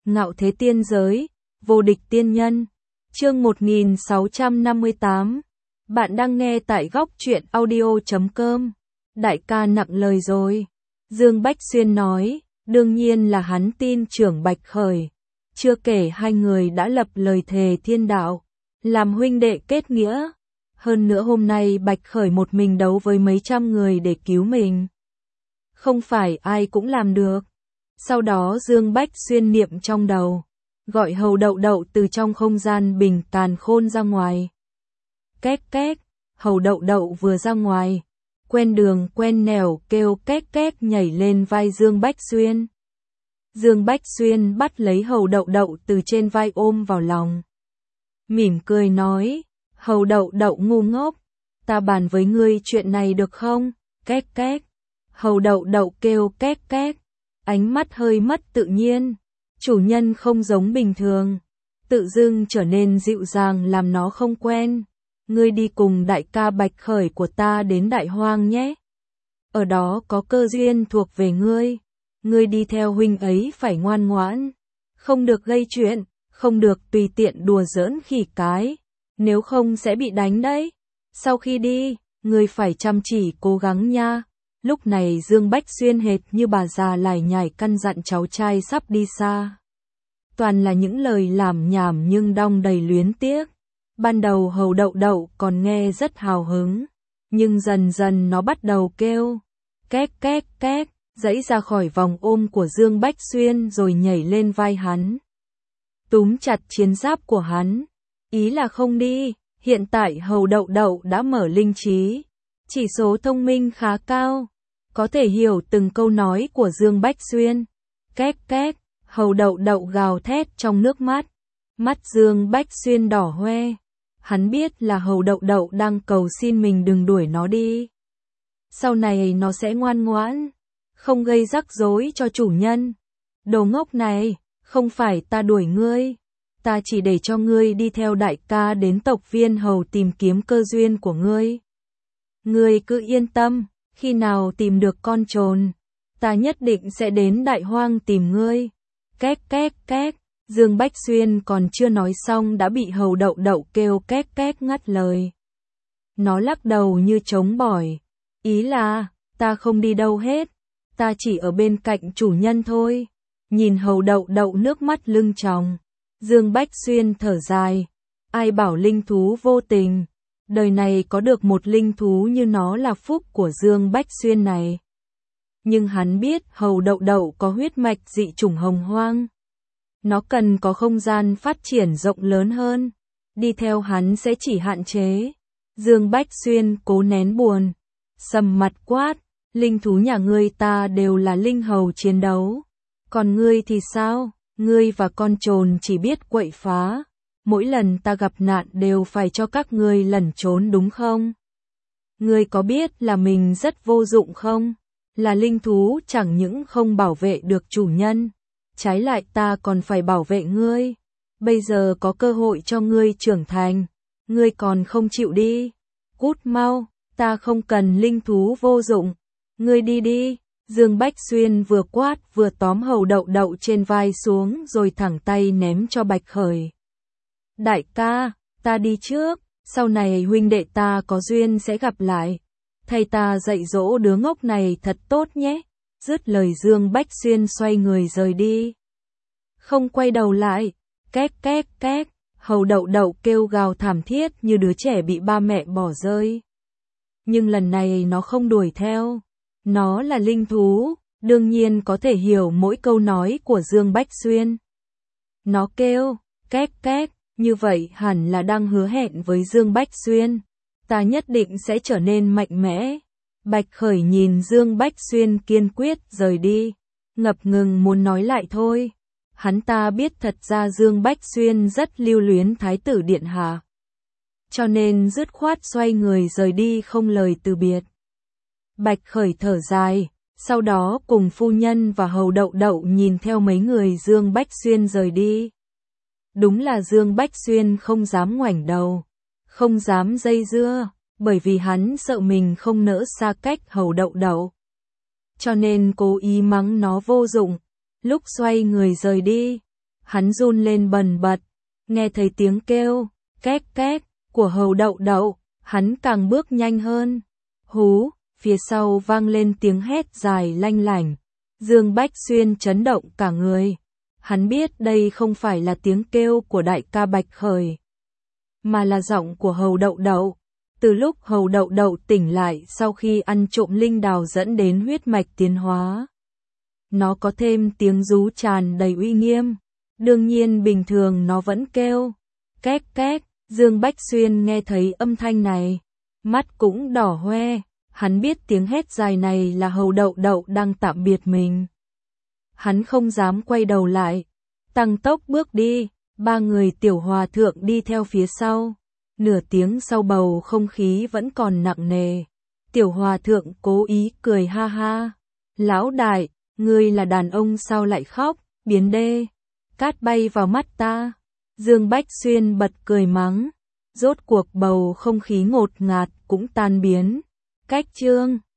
Ngạo thế tiên giới, vô địch tiên nhân. Chương 1658. Bạn đang nghe tại góc truyện audio.com. Đại ca nặng lời rồi. Dương Bách Xuyên nói, đương nhiên là hắn tin trưởng Bạch Khởi. Chưa kể hai người đã lập lời thề thiên đạo, làm huynh đệ kết nghĩa. Hơn nữa hôm nay Bạch Khởi một mình đấu với mấy trăm người để cứu mình. Không phải ai cũng làm được. Sau đó Dương Bách Xuyên niệm trong đầu, gọi Hầu Đậu Đậu từ trong không gian bình càn khôn ra ngoài. Két két, Hầu Đậu Đậu vừa ra ngoài, quen đường quen nẻo kêu két két nhảy lên vai Dương Bách Xuyên. Dương Bách Xuyên bắt lấy Hầu Đậu Đậu từ trên vai ôm vào lòng. Mỉm cười nói, Hầu Đậu Đậu ngu ngốc, ta bàn với ngươi chuyện này được không? Két két. Hầu Đậu Đậu kêu két két, ánh mắt hơi mất tự nhiên. Chủ nhân không giống bình thường, tự dưng trở nên dịu dàng làm nó không quen. Ngươi đi cùng đại ca Bạch Khởi của ta đến Đại Hoang nhé. Ở đó có cơ duyên thuộc về ngươi. Ngươi đi theo huynh ấy phải ngoan ngoãn, không được gây chuyện, không được tùy tiện đùa giỡn khỉ cái, nếu không sẽ bị đánh đấy. Sau khi đi, ngươi phải chăm chỉ cố gắng nha. Lúc này Dương Bách Xuyên hệt như bà già lải nhải căn dặn cháu trai sắp đi xa. Toàn là những lời lảm nhảm nhưng đong đầy luyến tiếc. Ban đầu Hầu Đậu Đậu còn nghe rất hào hứng, nhưng dần dần nó bắt đầu kêu két két két, giãy ra khỏi vòng ôm của Dương Bách Xuyên rồi nhảy lên vai hắn, túm chặt chiến giáp của hắn. Ý là không đi. Hiện tại Hầu Đậu Đậu đã mở linh trí, chỉ số thông minh khá cao, có thể hiểu từng câu nói của Dương Bách Xuyên. Két két, Hầu Đậu Đậu gào thét trong nước mắt. Mắt Dương Bách Xuyên đỏ hoe. Hắn biết là Hầu Đậu Đậu đang cầu xin mình đừng đuổi nó đi. Sau này nó sẽ ngoan ngoãn, không gây rắc rối cho chủ nhân. Đồ ngốc này, không phải ta đuổi ngươi, ta chỉ để cho ngươi đi theo đại ca đến tộc Viên Hầu tìm kiếm cơ duyên của ngươi. Ngươi cứ yên tâm, khi nào tìm được con trồn, ta nhất định sẽ đến Đại Hoang tìm ngươi. Két két két, Dương Bách Xuyên còn chưa nói xong đã bị Hầu Đậu Đậu kêu két két ngắt lời. Nó lắc đầu như trống bỏi, ý là, ta không đi đâu hết, ta chỉ ở bên cạnh chủ nhân thôi. Nhìn Hầu Đậu Đậu nước mắt lưng tròng, Dương Bách Xuyên thở dài, ai bảo linh thú vô tình, đời này có được một linh thú như nó là phúc của Dương Bách Xuyên này. Nhưng hắn biết Hầu Đậu Đậu có huyết mạch dị chủng hồng hoang. Nó cần có không gian phát triển rộng lớn hơn, đi theo hắn sẽ chỉ hạn chế. Dương Bách Xuyên cố nén buồn, sầm mặt quát, linh thú nhà ngươi ta đều là linh hầu chiến đấu. Còn ngươi thì sao? Ngươi và con trồn chỉ biết quậy phá. Mỗi lần ta gặp nạn đều phải cho các ngươi lẩn trốn đúng không? Ngươi có biết là mình rất vô dụng không? Là linh thú chẳng những không bảo vệ được chủ nhân, trái lại ta còn phải bảo vệ ngươi. Bây giờ có cơ hội cho ngươi trưởng thành, ngươi còn không chịu đi. Cút mau, ta không cần linh thú vô dụng. Ngươi đi đi. Dương Bách Xuyên vừa quát vừa tóm Hầu Đậu Đậu trên vai xuống rồi thẳng tay ném cho Bạch Khởi. Đại ca, ta đi trước, sau này huynh đệ ta có duyên sẽ gặp lại. Thầy ta dạy dỗ đứa ngốc này thật tốt nhé. Dứt lời Dương Bách Xuyên xoay người rời đi, không quay đầu lại. Két két két, Hầu Đậu Đậu kêu gào thảm thiết như đứa trẻ bị ba mẹ bỏ rơi. Nhưng lần này nó không đuổi theo. Nó là linh thú, đương nhiên có thể hiểu mỗi câu nói của Dương Bách Xuyên. Nó kêu két két, như vậy hẳn là đang hứa hẹn với Dương Bách Xuyên, ta nhất định sẽ trở nên mạnh mẽ. Bạch Khởi nhìn Dương Bách Xuyên kiên quyết rời đi, ngập ngừng muốn nói lại thôi. Hắn ta biết thật ra Dương Bách Xuyên rất lưu luyến Thái tử điện hạ, cho nên dứt khoát xoay người rời đi không lời từ biệt. Bạch Khởi thở dài, sau đó cùng phu nhân và Hầu Đậu Đậu nhìn theo mấy người Dương Bách Xuyên rời đi. Đúng là Dương Bách Xuyên không dám ngoảnh đầu, không dám dây dưa, bởi vì hắn sợ mình không nỡ xa cách Hầu Đậu Đậu. Cho nên cố ý mắng nó vô dụng. Lúc xoay người rời đi, Hắn run lên bần bật, nghe thấy tiếng kêu, két két, của Hầu Đậu Đậu, hắn càng bước nhanh hơn. Hú, phía sau vang lên tiếng hét dài lanh lảnh. Dương Bách Xuyên chấn động cả người. Hắn biết đây không phải là tiếng kêu của đại ca Bạch Khởi, mà là giọng của Hầu Đậu Đậu. Từ lúc Hầu Đậu Đậu tỉnh lại sau khi ăn trộm linh đào dẫn đến huyết mạch tiến hóa, nó có thêm tiếng rú tràn đầy uy nghiêm. Đương nhiên bình thường nó vẫn kêu, két két. Dương Bách Xuyên nghe thấy âm thanh này, mắt cũng đỏ hoe. Hắn biết tiếng hét dài này là Hầu Đậu Đậu đang tạm biệt mình. Hắn không dám quay đầu lại, tăng tốc bước đi. Ba người Tiểu Hòa Thượng đi theo phía sau. Nửa tiếng sau bầu không khí vẫn còn nặng nề. Tiểu Hòa Thượng cố ý cười ha ha. Lão đại, ngươi là đàn ông sao lại khóc, biến đê. Cát bay vào mắt ta. Dương Bách Xuyên bật cười mắng. Rốt cuộc bầu không khí ngột ngạt cũng tan biến. Cách chương